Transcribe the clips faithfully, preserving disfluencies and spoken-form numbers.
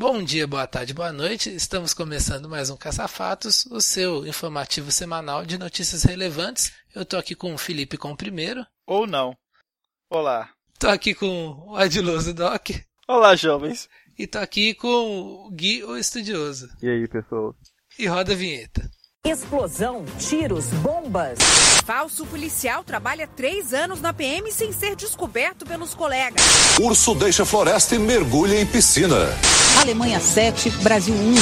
Bom dia, boa tarde, boa noite. Estamos começando mais um Caça-Fatos, o seu informativo semanal de notícias relevantes. Eu tô aqui com o Felipe com o primeiro. Ou não. Olá. Tô aqui com o Adiloso Doc. Olá, jovens. E tô aqui com o Gui, o Estudioso. E aí, pessoal? E roda a vinheta. Explosão, tiros, bombas. Falso policial trabalha três anos na P M sem ser descoberto pelos colegas. Urso deixa floresta e mergulha em piscina. Alemanha sete, Brasil um.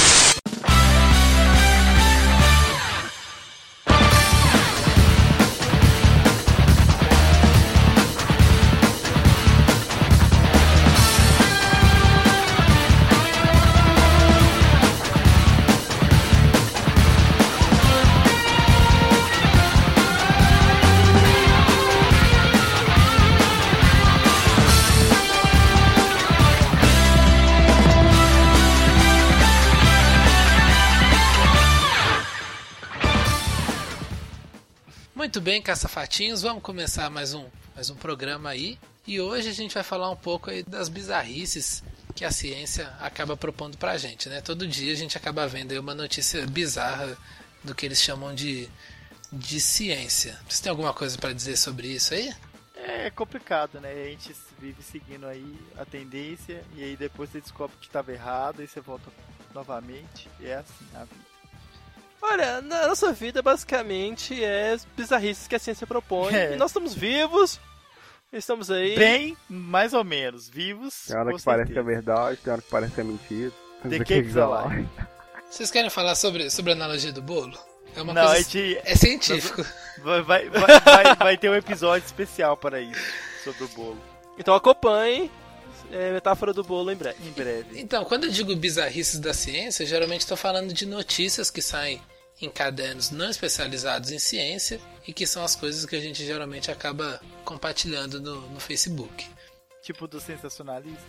Muito bem, caça-fatinhos, vamos começar mais um, mais um programa aí. E hoje a gente vai falar um pouco aí das bizarrices que a ciência acaba propondo pra gente, né? Todo dia a gente acaba vendo aí uma notícia bizarra do que eles chamam de, de ciência. Você tem alguma coisa pra dizer sobre isso aí? É complicado, né? A gente vive seguindo aí a tendência e aí depois você descobre que estava errado e você volta novamente. E é assim a vida. Olha, na nossa vida basicamente é bizarrices que a ciência propõe. É. E nós estamos vivos, estamos aí. Bem, mais ou menos, vivos. Tem hora com que parece que é certeza. verdade, tem hora que parece que é mentira. The cake's a lie. Vocês querem falar sobre, sobre a analogia do bolo? É uma Não, coisa... a gente... É científico. Vai, vai, vai, vai, vai ter um episódio especial para isso, sobre o bolo. Então acompanhe é, metáfora do bolo em breve. Em breve. Então, quando eu digo bizarrices da ciência, geralmente estou falando de notícias que saem em cadernos não especializados em ciência e que são as coisas que a gente geralmente acaba compartilhando no, no Facebook. Tipo do sensacionalista.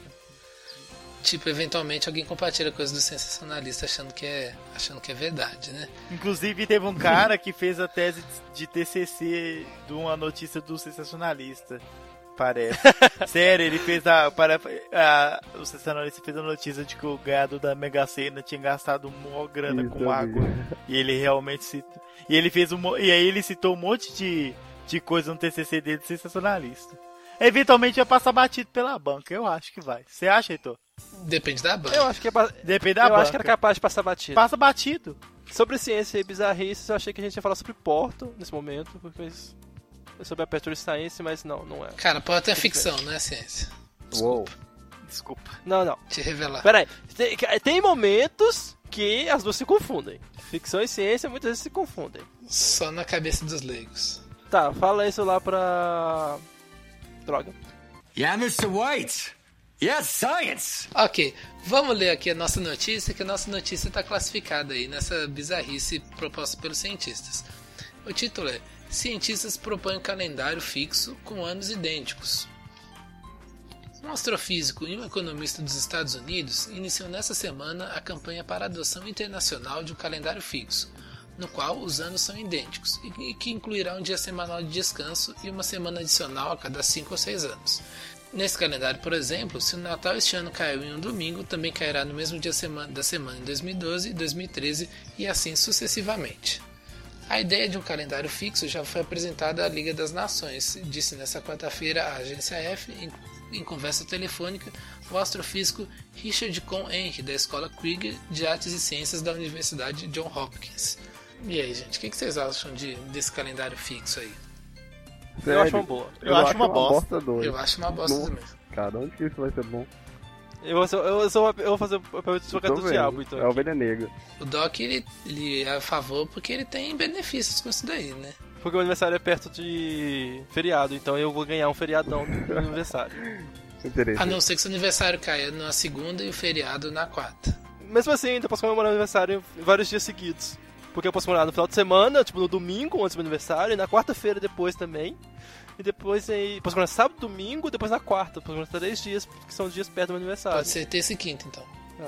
Tipo, eventualmente alguém compartilha coisas do sensacionalista achando que é, achando que é verdade, né? Inclusive teve um cara que fez a tese de T C C de uma notícia do sensacionalista. Parece. Sério, ele fez a, para, a. O sensacionalista fez a notícia de que o gado da Mega Sena tinha gastado uma grana Isso, com eu água. vi. E ele realmente citou. E ele fez um. E aí ele citou um monte de, de coisa no T C C dele de sensacionalista. Eventualmente vai passar batido pela banca. Eu acho que vai. Você acha, Heitor? Depende da banca. Eu acho que é ba... Depende da eu banca. acho que era capaz de passar batido. Passa batido. Sobre ciência e bizarrices, eu achei que a gente ia falar sobre Porto nesse momento, porque é sobre a Aperture Science, mas não, não é. Cara, pode é ficção, não é ciência. Uou. Desculpa. Não, não. Te revelar. Peraí, tem, tem momentos que as duas se confundem. Ficção e ciência muitas vezes se confundem. Só na cabeça dos leigos. Tá, fala isso lá pra... Droga. Yeah, mister White. Yes, science. Ok, vamos ler aqui a nossa notícia, que a nossa notícia está classificada aí nessa bizarrice proposta pelos cientistas. O título é: Cientistas propõem um calendário fixo com anos idênticos. Um astrofísico e um economista dos Estados Unidos iniciou nesta semana a campanha para a adoção internacional de um calendário fixo, no qual os anos são idênticos e que incluirá um dia semanal de descanso e uma semana adicional a cada cinco ou seis anos. Nesse calendário, por exemplo, se o Natal este ano caiu em um domingo, também cairá no mesmo dia da semana em dois mil e doze, dois mil e treze e assim sucessivamente. A ideia de um calendário fixo já foi apresentada à Liga das Nações, disse nesta quarta-feira a Agência F, em, em conversa telefônica, o astrofísico Richard Cohn Henry, da Escola Krieger de Artes e Ciências da Universidade Johns Hopkins. E aí, gente, o que, que vocês acham de, desse calendário fixo aí? Sério? Eu acho uma boa. Eu, eu acho uma bosta. doida. Eu acho uma bosta Nossa, também. cara, onde que isso vai ser bom? Eu vou, ser- eu, sou, eu vou fazer o papel de advogado do Tô vendo. diabo, então. É a ovelha negra. O Doc, ele, ele é a favor porque ele tem benefícios com isso daí, né? Porque o aniversário é perto de feriado, então eu vou ganhar um feriadão no aniversário. Interessante. A não ser que seu aniversário caia na segunda e o feriado na quarta. Mesmo assim, ainda posso comemorar o aniversário vários dias seguidos. Porque eu posso comemorar no final de semana, tipo no domingo antes do meu aniversário, e na quarta-feira depois também. E depois aí. Posso comemorar sábado, domingo, depois na quarta. Posso comemorar três dias, que são dias perto do meu aniversário. Pode ser terça e quinta, então.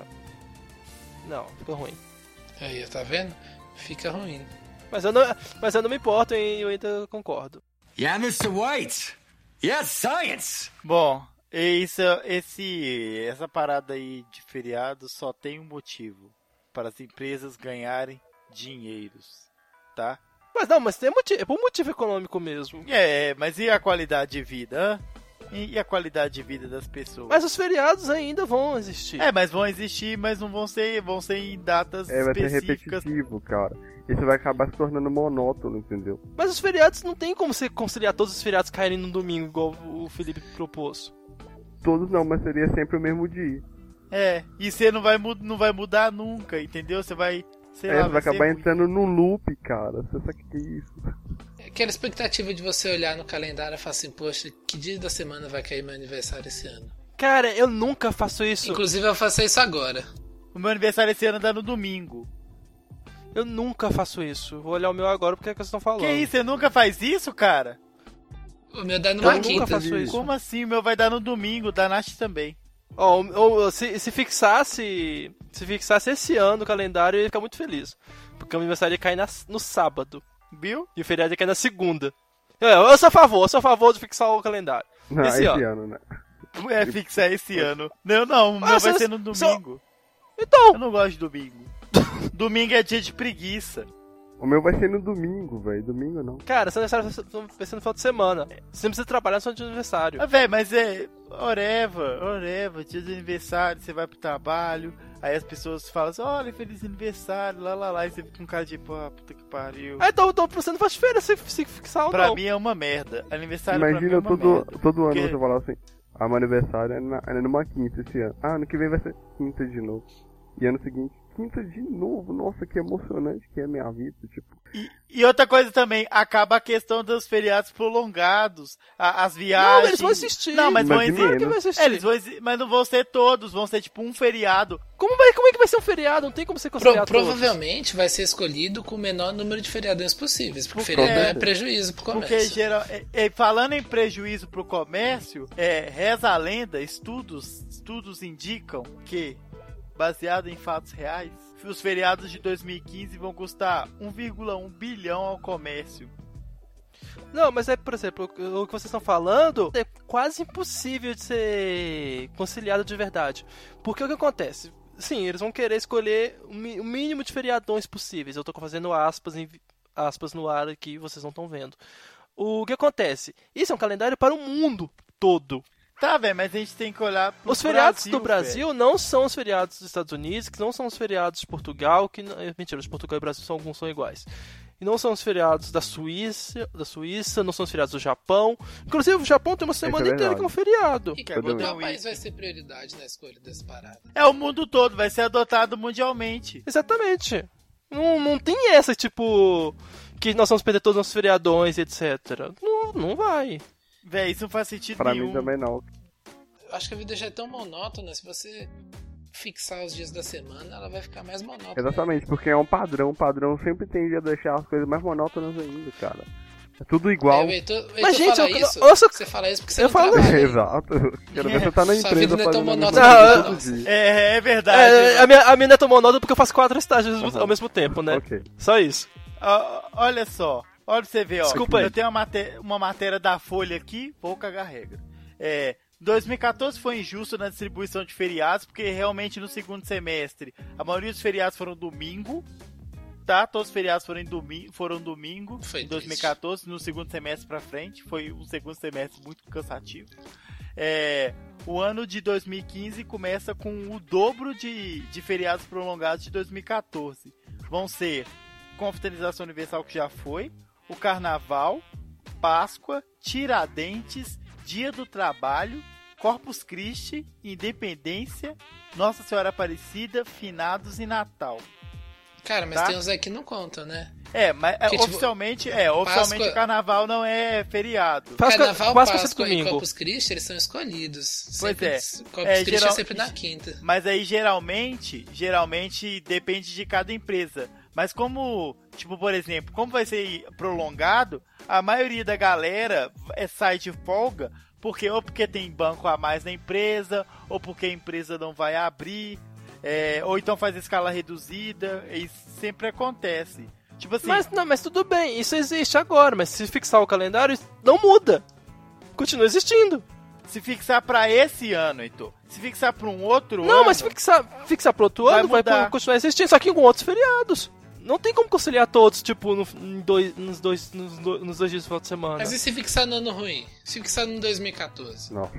Não, fica ruim. Aí, tá vendo? Fica ruim. Mas eu não, mas eu não me importo, hein? Eu ainda concordo. Yeah, mister White. Yes, science. Bom, Isso, esse, essa parada aí de feriado só tem um motivo. Para as empresas ganharem dinheiros, tá? Mas não, mas tem motivo, é por motivo econômico mesmo. É, mas e a qualidade de vida, hã? E a qualidade de vida das pessoas? Mas os feriados ainda vão existir. É, mas vão existir, mas não vão ser, vão ser em datas É, vai ser específicas. repetitivo, cara. Isso vai acabar se tornando monótono, entendeu? Mas os feriados não tem como você conciliar todos os feriados caírem no domingo, igual o Felipe propôs. Todos não, mas seria sempre o mesmo dia. É, e você não vai, mu- não vai mudar nunca, entendeu? Você vai, sei É, lá, você vai ser acabar ruim. entrando no loop, cara. Você sabe o que é isso? Aquela expectativa de você olhar no calendário e falar assim, poxa, que dia da semana vai cair meu aniversário esse ano? Cara, eu nunca faço isso. Inclusive eu faço isso agora. O meu aniversário esse ano dá no domingo. Eu nunca faço isso. Vou olhar o meu agora porque é que vocês estão falando. Que isso, você nunca faz isso, cara? O meu dá Eu numa nunca quinta. faço isso. Como assim? O meu vai dar no domingo, da Nath também. Ó, oh, se, se fixasse. Se fixasse esse ano no calendário, eu ia ficar muito feliz. Porque o meu aniversário ia cair na- no sábado. Viu? E o feriado ia cair na segunda. Eu, eu sou a favor, eu sou a favor de fixar o calendário. Não, Esse esse, ano. ano, né? É fixar esse ano. Não, não, o meu Ah, vai cê- ser no cê- domingo. Então, Eu não gosto de domingo. Domingo é dia de preguiça. O meu vai ser no domingo, velho. Domingo não. cara, seu aniversário vai ser no final de semana. Você não precisa trabalhar no seu aniversário. Ah, velho, mas é. Oreva, oreva, dia de aniversário, você vai pro trabalho, aí as pessoas falam assim, olha, feliz aniversário, lá lá lá, e você fica com cara de, pô, puta que pariu. Ah, então, então você não faz diferença se, se fixar ou Pra não. mim é uma merda. Aniversário pra mim é Imagina uma todo, merda. todo ano Porque- você falar assim: ah, meu aniversário é, na, é numa quinta esse ano. Ah, ano que vem vai ser quinta de novo. E ano seguinte, quinta de novo. Nossa, que emocionante que é a minha vida. Tipo, E, e outra coisa também, acaba a questão dos feriados prolongados, a- as viagens. Não, eles vão existir. Não, mas, Mas vão de existir. Claro que vai É, existir. eles vão exi- mas não vão ser todos, vão ser tipo um feriado. Como, vai, como é que vai ser um feriado? Não tem como você Pro- conciliar todos. provavelmente vai ser escolhido com o menor número de feriadões possíveis. Porque Porque- feriadão é é. prejuízo pro Porque comércio. geral, é- é, falando em prejuízo pro comércio, é, reza a lenda, estudos, estudos indicam que, baseado em fatos reais, os feriados de dois mil e quinze vão custar um vírgula um bilhão ao comércio. Não, mas é, por exemplo, o o que vocês estão falando é quase impossível de ser conciliado de verdade. Porque o que acontece? Sim, eles vão querer escolher o mi- o mínimo de feriadões possíveis. Eu tô fazendo aspas, em, aspas no ar aqui, vocês não estão vendo. O que acontece? Isso é um calendário para o mundo todo. Tá, velho, mas a gente tem que olhar pro Os feriados Brasil, do Brasil não são os feriados dos Estados Unidos, que não são os feriados de Portugal, que não- é, mentira, os de Portugal e Brasil são, alguns são iguais. E não são os feriados da Suíça, da Suíça, não são os feriados do Japão. Inclusive o Japão tem uma semana é inteira verdade. que é um feriado. E Quer Cadê o botar qual um país isso? vai ser prioridade na escolha dessa parada? É o mundo todo, vai ser adotado mundialmente. Exatamente. Não, não tem essa, tipo, que nós vamos perder todos os nossos feriadões, etcétera. Não, não vai. Véi, isso não faz sentido pra nenhum. mim também não. Eu acho que a vida já é tão monótona, se você fixar os dias da semana, ela vai ficar mais monótona. Exatamente, porque é um padrão. O padrão sempre tende a deixar as coisas mais monótonas ainda, cara. É tudo igual. É, o Heitor, o Mas, Heitor gente, fala eu- isso, eu só- você fala isso porque você eu não falo- trabalha. Exato. Quero ver você tá na Sua empresa vida não é tão fazendo a mesma monótona coisa quanto todo nossa. dia. É, é verdade. É, a, minha, a minha não é tão monótona porque eu faço quatro estágios ao Aham. mesmo tempo, né? Ok. Só isso. Ó, olha só, olha pra você ver, ó. Desculpa aí. Eu tenho uma, maté- uma matéria da Folha aqui, vou cagar regra. É, dois mil e quatorze foi injusto na distribuição de feriados, porque realmente no segundo semestre a maioria dos feriados foram domingo, tá? Todos os feriados foram, em domi foram domingo Foi em dois mil e triste. quatorze, no segundo semestre pra frente, foi um segundo semestre muito cansativo. É, o ano de dois mil e quinze começa com o dobro de, de feriados prolongados de dois mil e quatorze. Vão ser Confraternização Universal, que já foi, o Carnaval, Páscoa, Tiradentes, Dia do Trabalho, Corpus Christi, Independência, Nossa Senhora Aparecida, Finados e Natal. Cara, mas Tá? tem uns aí que não contam, né? É, mas é, Que, tipo, oficialmente, é, oficialmente Páscoa- o Carnaval não é feriado. Páscoa- Carnaval, Páscoa Páscoa, é e domingo. Corpus Christi, eles são escolhidos. Pois Sempre, é. Corpus É, Christi geral- é sempre na quinta. Mas aí geralmente, geralmente depende de cada empresa. Mas como, tipo, por exemplo, como vai ser prolongado, a maioria da galera é, sai de folga, porque ou porque tem banco a mais na empresa, ou porque a empresa não vai abrir, é, ou então faz escala reduzida, e sempre acontece. Tipo assim, Mas, não, mas tudo bem, isso existe agora, mas se fixar o calendário, não muda. Continua existindo. se fixar pra esse ano, Heitor. Se fixar pra um outro Não, ano... mas se fixar, fixar pro outro vai ano, vai mudar. continuar existindo, só que com outros feriados. Não tem como conciliar todos, tipo, no, em dois, nos, dois, nos, dois, nos dois dias do final de semana. Mas e se fixar no ano ruim? Se fixar no dois mil e quatorze? Nossa.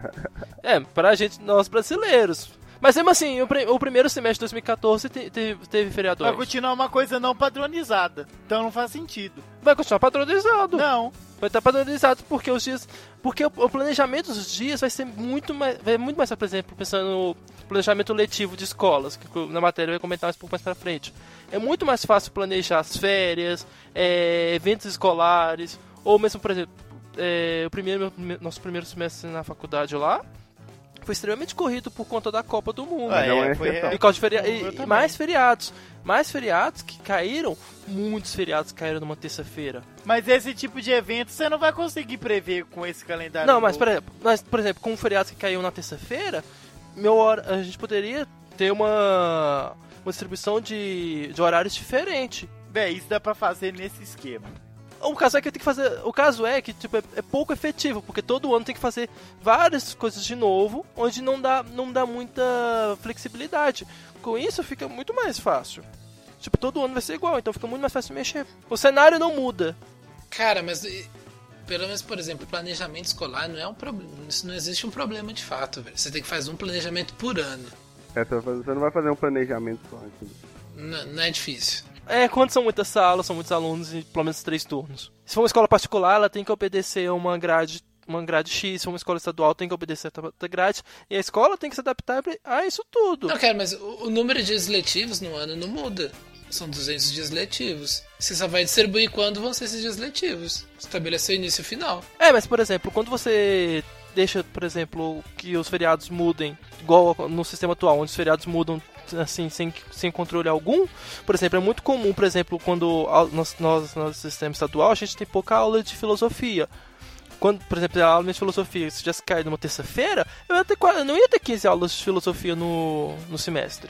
É, pra gente, nós brasileiros. Mas mesmo assim, o, o primeiro semestre de dois mil e quatorze te, te, teve feriado. Vai continuar uma coisa não padronizada. Então não faz sentido. Vai continuar padronizado. Não. Vai estar padronizado porque os dias. Porque o, o planejamento dos dias vai ser muito mais. Vai muito mais, por exemplo, pensando no planejamento letivo de escolas, que na matéria eu vai comentar um pouco mais pra frente. É muito mais fácil planejar as férias, é, eventos escolares, ou mesmo, por exemplo, é, o primeiro, nosso primeiro semestre na faculdade lá foi extremamente corrido por conta da Copa do Mundo. Ah, Não é, é foi, exceção. E, causa de feria... Eu e, também. e mais feriados. Mais feriados que caíram, muitos feriados caíram numa terça-feira. Mas esse tipo de evento você não vai conseguir prever com esse calendário. Não, mas novo. por exemplo, mas, por exemplo, com feriados que caíram na terça-feira, meu hora... a gente poderia ter uma, uma distribuição de, de horários diferente. Bem, isso dá pra fazer nesse esquema. O caso é que tem que fazer. O caso é que tipo, é, é pouco efetivo, porque todo ano tem que fazer várias coisas de novo, onde não dá, não dá muita flexibilidade. Com isso fica muito mais fácil. Tipo, todo ano vai ser igual, então fica muito mais fácil mexer. O cenário não muda. Cara, mas e, pelo menos, por exemplo, planejamento escolar não é um problema. Isso não existe um problema de fato, velho. Você tem que fazer um planejamento por ano. É, você não vai fazer um planejamento só aqui. Não, não é difícil. É, quando são muitas salas, são muitos alunos e pelo menos três turnos. Se for uma escola particular, ela tem que obedecer a uma grade, uma grade X. Se for uma escola estadual, tem que obedecer a outra grade. E a escola tem que se adaptar a isso tudo. Não, cara, mas o, o número de dias letivos no ano não muda. São duzentos dias letivos. Você só vai distribuir quando vão ser esses dias letivos. Estabelecer o início e o final. É, mas por exemplo, quando você deixa, por exemplo, que os feriados mudem, igual no sistema atual, onde os feriados mudam assim, sem, sem controle algum, por exemplo, é muito comum, por exemplo, quando nós, nós no sistema estadual, a gente tem pouca aula de filosofia. Quando, por exemplo, a aula de filosofia, se já se cai numa terça-feira, eu, ia ter, eu não ia ter quinze aulas de filosofia no, no semestre.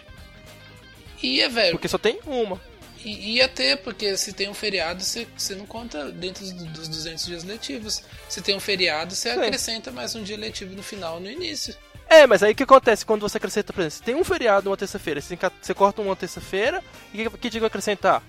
Ia, velho. Porque só tem uma. I, ia ter, porque se tem um feriado, você, você não conta dentro dos duzentos dias letivos. Se tem um feriado, você Sim. acrescenta mais um dia letivo no final no início. É, mas aí o que acontece quando você acrescenta, por exemplo, se tem um feriado uma terça-feira, você, você corta uma terça-feira, e que, que dia vai acrescentar?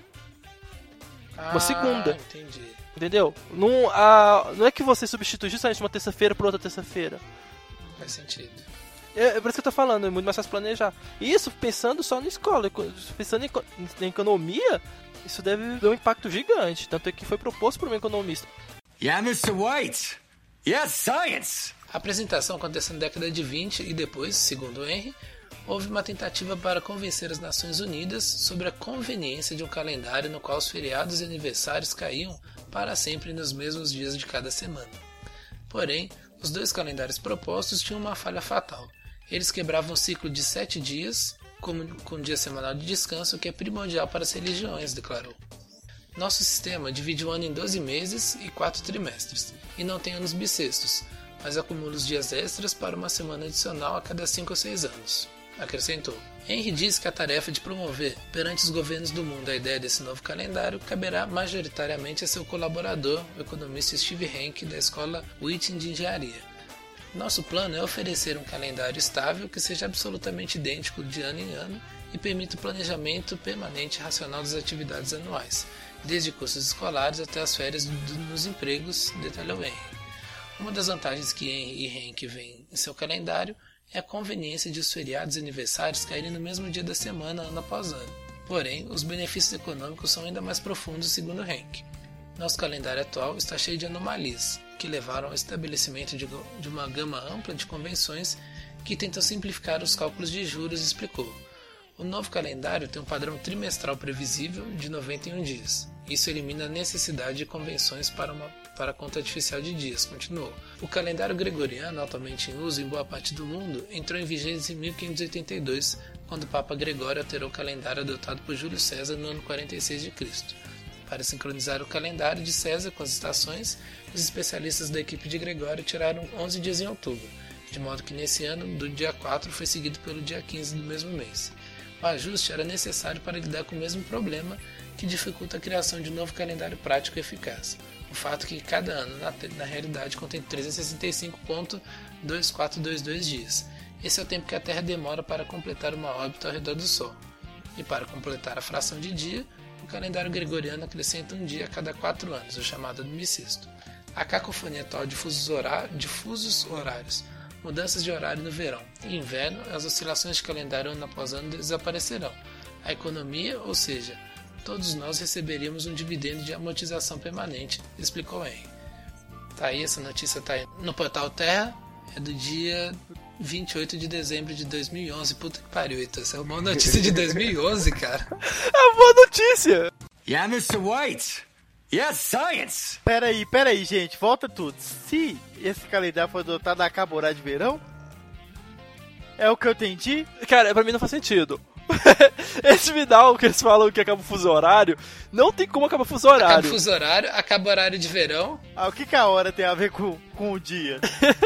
Uma Ah, segunda. Entendi. Entendeu? Não, a, não é que você substitui justamente uma terça-feira por outra terça-feira. Faz sentido. É, é por isso que eu tô falando, é muito mais fácil planejar. Isso pensando só na escola, pensando em, em economia, isso deve ter um impacto gigante. Tanto é que foi proposto por um economista. Yeah, mister White. Yes, science. A apresentação aconteceu na década de vinte e depois, segundo Henry, houve uma tentativa para convencer as Nações Unidas sobre a conveniência de um calendário no qual os feriados e aniversários caíam para sempre nos mesmos dias de cada semana. Porém, os dois calendários propostos tinham uma falha fatal. Eles quebravam o ciclo de sete dias, como, com um dia semanal de descanso, que é primordial para as religiões, declarou. Nosso sistema divide o ano em doze meses e quatro trimestres, e não tem anos bissextos, mas acumula os dias extras para uma semana adicional a cada cinco ou seis anos, acrescentou. Henry diz que a tarefa de promover perante os governos do mundo a ideia desse novo calendário caberá majoritariamente a seu colaborador, o economista Steve Hanke, da escola Wheaton de Engenharia. Nosso plano é oferecer um calendário estável que seja absolutamente idêntico de ano em ano e permita o planejamento permanente e racional das atividades anuais, desde cursos escolares até as férias do, nos empregos, detalhou Henry. Uma das vantagens que Henry e Hanke veem em seu calendário é a conveniência de os feriados e aniversários caírem no mesmo dia da semana, ano após ano. Porém, os benefícios econômicos são ainda mais profundos, segundo Hanke. Nosso calendário atual está cheio de anomalias, que levaram ao estabelecimento de, de uma gama ampla de convenções que tentam simplificar os cálculos de juros, explicou. O novo calendário tem um padrão trimestral previsível de noventa e um dias. Isso elimina a necessidade de convenções para, uma, para a conta artificial de dias, continuou. O calendário gregoriano, atualmente em uso em boa parte do mundo, entrou em vigência em mil quinhentos e oitenta e dois, quando o Papa Gregório alterou o calendário adotado por Júlio César no ano quarenta e seis de Cristo Para sincronizar o calendário de César com as estações, os especialistas da equipe de Gregório tiraram onze dias em outubro, de modo que nesse ano, do dia quatro foi seguido pelo dia quinze do mesmo mês. O ajuste era necessário para lidar com o mesmo problema que dificulta a criação de um novo calendário prático e eficaz. O fato é que cada ano, na, na realidade, contém trezentos e sessenta e cinco vírgula dois quatro dois dois dias. Esse é o tempo que a Terra demora para completar uma órbita ao redor do Sol. E para completar a fração de dia, o calendário gregoriano acrescenta um dia a cada quatro anos, o chamado ano bissexto. A cacofonia atual de fusos, horá- de fusos horários, mudanças de horário no verão e inverno, as oscilações de calendário ano após ano desaparecerão. A economia, ou seja, todos nós receberíamos um dividendo de amortização permanente, explicou Henry. Tá aí, essa notícia tá aí no portal Terra, é do dia vinte e oito de dezembro de dois mil e onze. Puta que pariu, então essa é uma notícia de dois mil e onze, cara. É uma boa notícia! Yeah, mister White. Yes, science! Peraí, peraí, gente, volta tudo. Se esse calendário for adotado, acaba o horário de verão? É o que eu entendi? Cara, pra mim não faz sentido. Esse final que eles falam que acaba o fuso horário, não tem como acabar o fuso horário. Acaba o fuso horário, acaba o horário de verão. Ah, o que, que a hora tem a ver com, com o dia?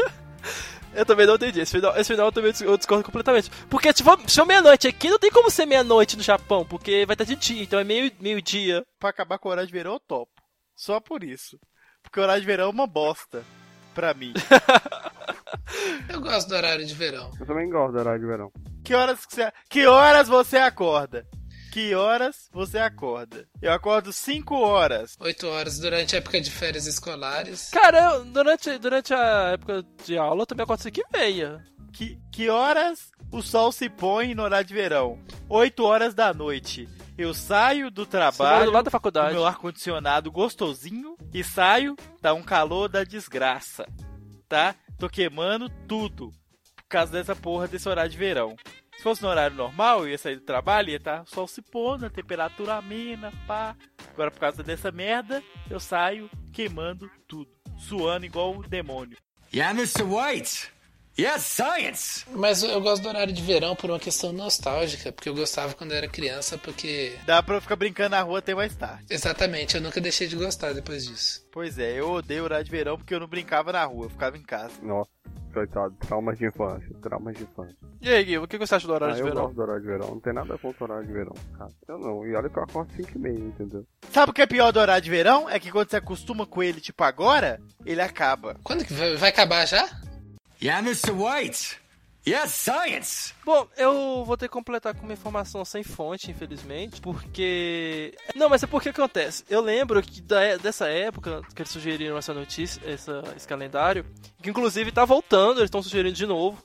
Eu também não entendi. Esse final, esse final eu também eu discordo completamente. Porque se for, se for meia-noite aqui, não tem como ser meia-noite no Japão, porque vai estar de dia, então é meio, meio-dia. Pra acabar com o horário de verão, eu topo. Só por isso. Porque o horário de verão é uma bosta. Pra mim. Eu gosto do horário de verão. Eu também gosto do horário de verão. Que horas que você, que horas você acorda? Que horas você acorda? Eu acordo cinco horas. oito horas durante a época de férias escolares. Cara, eu, durante, durante a época de aula eu também acordo cinco e meia. Que, que horas o sol se põe no horário de verão? oito horas da noite. Eu saio do trabalho, do lado da faculdade, com meu ar-condicionado gostosinho, e saio, tá um calor da desgraça, tá? Tô queimando tudo, por causa dessa porra desse horário de verão. Se fosse no horário normal, eu ia sair do trabalho, ia tá o sol se pondo, a temperatura amena, pá. Agora, por causa dessa merda, eu saio queimando tudo, suando igual um demônio. Yeah, mister White. Yes, science! Mas eu gosto do horário de verão por uma questão nostálgica, porque eu gostava quando eu era criança, porque... Dá pra eu ficar brincando na rua até mais tarde. Exatamente, eu nunca deixei de gostar depois disso. Pois é, eu odeio o horário de verão porque eu não brincava na rua, eu ficava em casa. Nossa, coitado, traumas de infância, traumas de infância. E aí, Gui, o que você acha do horário ah, de eu verão? Eu gosto do horário de verão, não tem nada contra o horário de verão, cara. Eu não, e olha que eu acordo cinco e meia, entendeu? Sabe o que é pior do horário de verão? É que quando você acostuma com ele, tipo agora, ele acaba. Quando que vai, vai acabar já? Yeah, mister White. Yes, science! Bom, eu vou ter que completar com uma informação sem fonte, infelizmente, porque... Não, mas é porque acontece. Eu lembro que da, dessa época que eles sugeriram essa notícia, essa, esse calendário, que inclusive tá voltando, eles estão sugerindo de novo.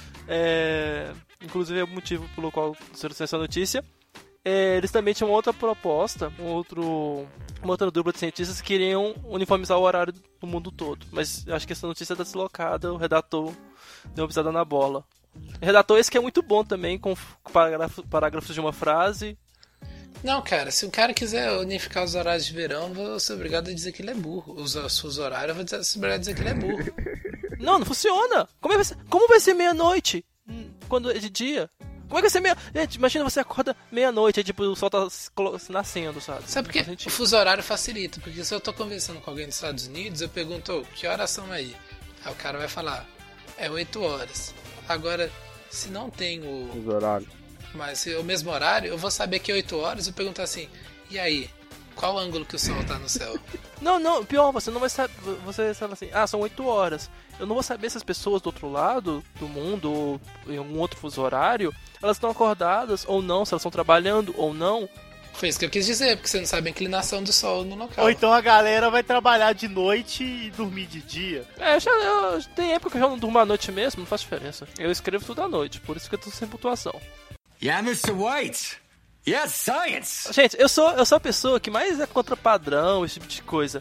É... Inclusive é o motivo pelo qual sugeriram essa notícia. É, eles também tinham outra proposta, um outro, uma outra dupla de cientistas que queriam uniformizar o horário do mundo todo. Mas eu acho que essa notícia está deslocada, o redator deu uma pisada na bola. O redator esse que é muito bom também, com parágrafo, parágrafos de uma frase. Não, cara, se o cara quiser unificar os horários de verão, eu vou ser obrigado a dizer que ele é burro. Os seus horários, eu vou ser obrigado a dizer que ele é burro. Não, não funciona. Como vai ser, como vai ser meia-noite quando é de dia? Como é que vai ser meia... Gente, imagina você acorda meia-noite, aí tipo, o sol tá nascendo, sabe? Sabe por quê? O fuso horário facilita, porque se eu tô conversando com alguém dos Estados Unidos, eu pergunto, oh, que horas são aí? Aí o cara vai falar, é oito horas. Agora, se não tem o... Os horários. Mas se é o mesmo horário, eu vou saber que é oito horas e perguntar assim, e aí? Qual ângulo que o sol tá no céu? Não, não, pior, você não vai saber, você fala assim, ah, são oito horas. Eu não vou saber se as pessoas do outro lado do mundo, ou em algum outro fuso horário, elas estão acordadas ou não, se elas estão trabalhando ou não. Foi isso que eu quis dizer, porque você não sabe a inclinação do sol no local. Ou então a galera vai trabalhar de noite e dormir de dia. É, já, eu, tem época que eu já não durmo à noite mesmo, não faz diferença. Eu escrevo tudo à noite, por isso que eu tô sem pontuação. Yeah, mister White. Yes, science! Gente, eu sou, eu sou a pessoa que mais é contra padrão, esse tipo de coisa,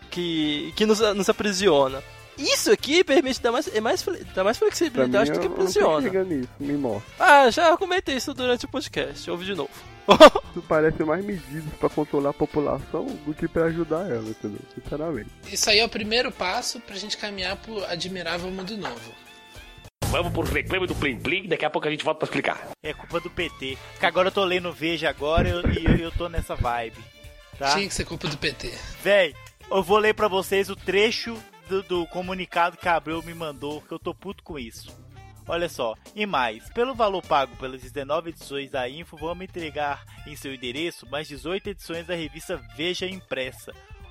que, que nos, nos aprisiona. Isso aqui permite dar mais, é mais, dá mais flexibilidade mim, do que eu, aprisiona. Eu não tô nisso, me mostra. Ah, já comentei isso durante o podcast, ouve de novo. Isso parece mais medidas pra controlar a população do que pra ajudar ela, entendeu? Sinceramente. Isso aí é o primeiro passo pra gente caminhar pro admirável mundo novo. Vamos pro reclame do Plim Plim, daqui a pouco a gente volta pra explicar. É culpa do P T. Porque agora eu tô lendo Veja agora e eu, eu, eu tô nessa vibe. Tá? Tinha que ser culpa do P T. Véi, eu vou ler pra vocês o trecho do, do comunicado que a Abreu me mandou, que eu tô puto com isso. Olha só, e mais, pelo valor pago pelas dezenove edições da Info, vamos entregar em seu endereço mais dezoito edições da revista Veja impressa.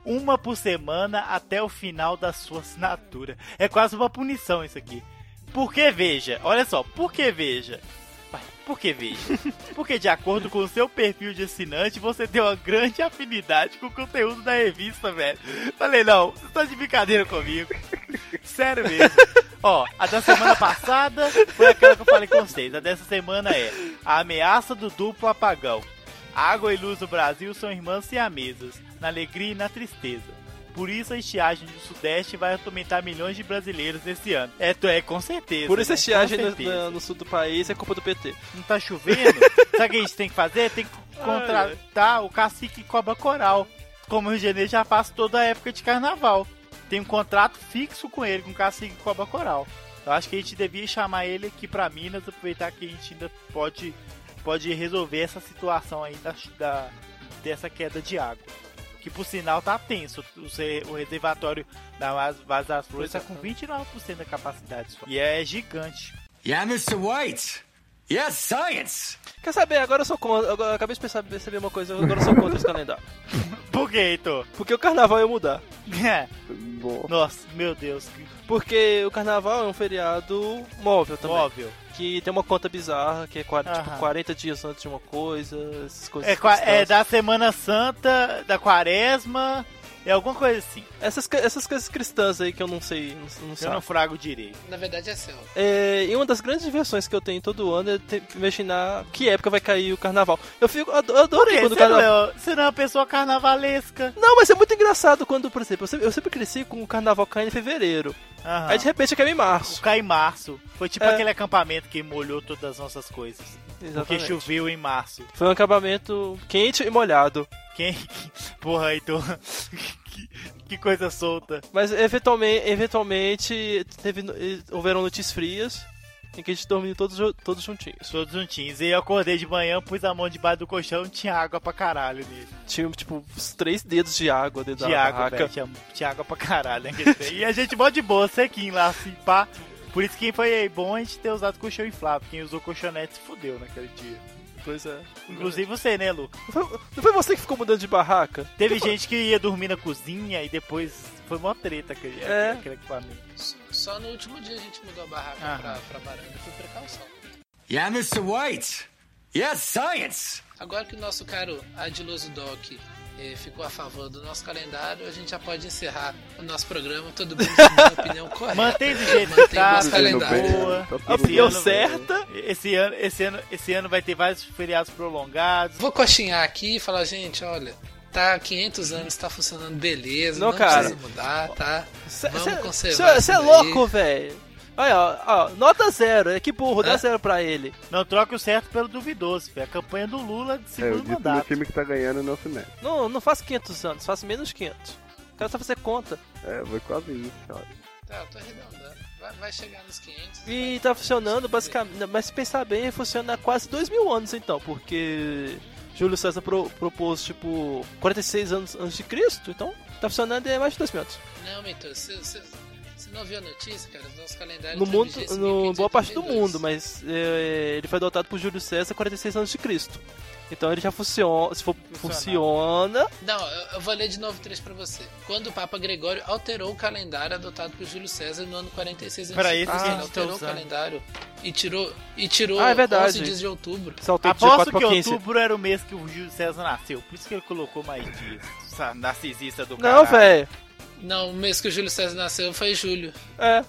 uma por semana até o final da sua assinatura. É quase uma punição isso aqui. Porque veja, olha só, porque veja. Por que veja? Porque de acordo com o seu perfil de assinante, você tem uma grande afinidade com o conteúdo da revista, velho. Falei, não, você tá de brincadeira comigo. Sério mesmo. Ó, a da semana passada foi aquela que eu falei com vocês. A dessa semana é a ameaça do duplo apagão. Água e luz no Brasil são irmãs siamesas, na alegria e na tristeza. Por isso a estiagem do Sudeste vai atormentar milhões de brasileiros esse ano. É, é com certeza. Por isso a né? estiagem no, no sul do país é culpa do P T. Não tá chovendo? Sabe o que a gente tem que fazer? Tem que contratar o cacique Cobra Coral. Como o Rio de Janeiro já faz toda a época de carnaval. Tem um contrato fixo com ele, com o cacique Cobra Coral. Eu acho que a gente devia chamar ele aqui pra Minas, aproveitar que a gente ainda pode, pode resolver essa situação aí da, da, dessa queda de água. Que por sinal tá tenso. O reservatório da Vaz das Flores tá com vinte e nove por cento da capacidade só. E é gigante. Yeah, mister White. Yes, science. Quer saber? Agora eu sou contra. Eu acabei de pensar, perceber uma coisa. Agora eu sou contra esse calendário. Por que, Heitor? Porque o carnaval ia mudar. É. Nossa, meu Deus. Porque o carnaval é um feriado móvel também. Móvel. Que tem uma conta bizarra, que é quarenta, tipo, quarenta dias antes de uma coisa, essas coisas. É, é da Semana Santa, da Quaresma, é alguma coisa assim. Essas, essas coisas cristãs aí que eu não sei, não, não sei. Eu não frago direito. Na verdade é céu. É, e uma das grandes diversões que eu tenho todo ano é ter, imaginar que época vai cair o carnaval. Eu fico, eu adoro quando o carnaval... Não, você não é uma pessoa carnavalesca. Não, mas é muito engraçado quando, por exemplo, eu sempre, eu sempre cresci com o carnaval caindo em fevereiro. Aham. Aí de repente caiu em março. Caiu em março. Foi tipo É. aquele acampamento que molhou todas as nossas coisas. Exatamente. Porque choveu em março. Foi um acampamento quente e molhado. Quem? Porra, Heitor. que, que coisa solta. Mas eventualmente, eventualmente teve, houveram noites frias em que a gente dormiu todos, todos juntinhos. Todos juntinhos. E eu acordei de manhã, pus a mão debaixo do colchão e tinha água pra caralho nele. Tinha, tipo, uns três dedos de água dentro De da água, barraca. velho. Tinha, tinha água pra caralho, né? E a gente mó de boa, sequinho lá, assim, pá. Por isso que foi bom a gente ter usado colchão inflável. Quem usou colchonete se fudeu naquele dia. Pois é. Inclusive você, né, Lu? Não foi, não foi você que ficou mudando de barraca? Teve que gente que ia dormir na cozinha e depois foi mó treta aquele, É. aquele equipamento. Só no último dia a gente mudou a barraca Ah. pra, pra varanda por precaução. Yeah, mister White. Yes, science. Agora que o nosso caro Adiloso Doc eh, ficou a favor do nosso calendário, a gente já pode encerrar o nosso programa. Todo mundo tem uma opinião correta. Mantém do jeito que Mantém o tá, nosso tudo calendário. boa. Tá A tudo opinião ano- certa. Esse ano, esse, ano, esse ano vai ter vários feriados prolongados. Vou coxinhar aqui e falar, gente, olha, tá há quinhentos anos, tá funcionando beleza, Não, não, cara. precisa mudar, tá? Vamos conservar Você isso é daí. louco, velho. Olha, ó, ó, nota zero. É que burro, dá Hã? zero pra ele. Não troque o certo pelo duvidoso, filho. A campanha do Lula de É, eu segundo disse no mandato. time que tá ganhando não se mete. Não, não faz quinhentos anos, faz menos de quinhentos. O cara só fazer conta. É, foi quase isso, cara. Tá, eu tô arredondando. Vai, vai chegar nos quinhentos. E tá funcionando basicamente. Mas se pensar bem, funciona há quase dois mil anos então, porque Júlio César pro, propôs tipo quarenta e seis anos antes de Cristo, então tá funcionando há mais de dois mil anos. Não, Mentor, você, você, você não viu a notícia, cara? Os nossos calendários No estão mundo, vigentes em no mil quinhentos e boa parte do oitenta e dois. mundo, mas é, ele foi adotado por Júlio César quarenta e seis anos de Cristo. Então ele já funciona, se for, funciona. Não, eu, eu vou ler de novo o trecho pra você. Quando o Papa Gregório alterou o calendário adotado por Júlio César no ano quarenta e seis antes Pra de isso Cristo, que a ele gente tá alterou o usando. calendário e tirou, e tirou Ah, é verdade. onze dias de outubro. Saltou de Aposto quatro que pra quinze. outubro era o mês que o Júlio César nasceu. Por isso que ele colocou mais dias. Essa narcisista do Não, caralho. velho. Não, o mês que o Júlio César nasceu foi julho. É.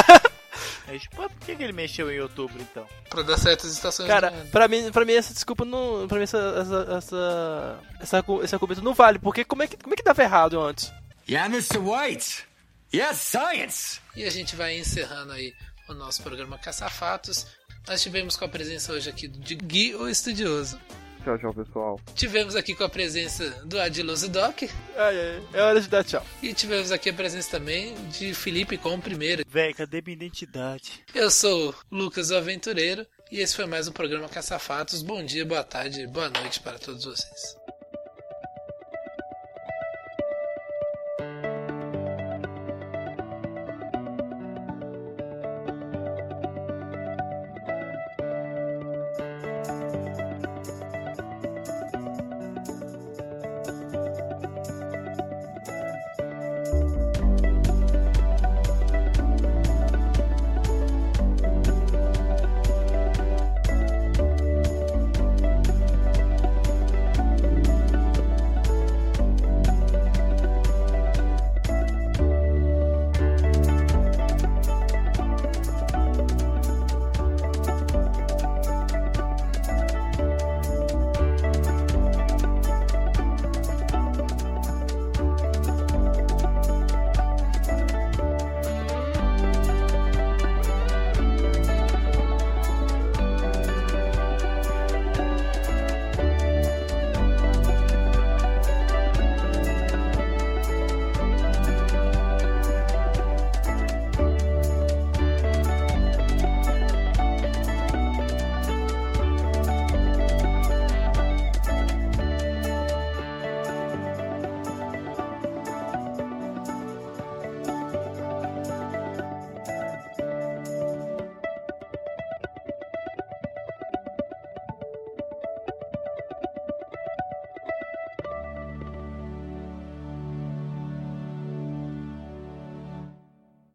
Mas, pô, por que que ele mexeu em outubro, então? Pra dar certas estações Cara, do ano. pra mim, pra mim essa desculpa não. Pra mim essa, essa, essa, essa argu- esse argumento não vale, porque como é que, como é que dava errado antes? Yeah, mister White. Yes, science. E a gente vai encerrando aí o nosso programa Caça-Fatos. Nós tivemos com a presença hoje aqui de Gui, o Estudioso. Tchau, tchau, pessoal. Tivemos aqui com a presença do Adiloso Doc. Ai, ai, é hora de dar tchau. E tivemos aqui a presença também de Felipe com o primeiro. Véi, cadê minha identidade? Eu sou o Lucas o Aventureiro. E esse foi mais um programa Caça-Fatos. Bom dia, boa tarde, boa noite para todos vocês.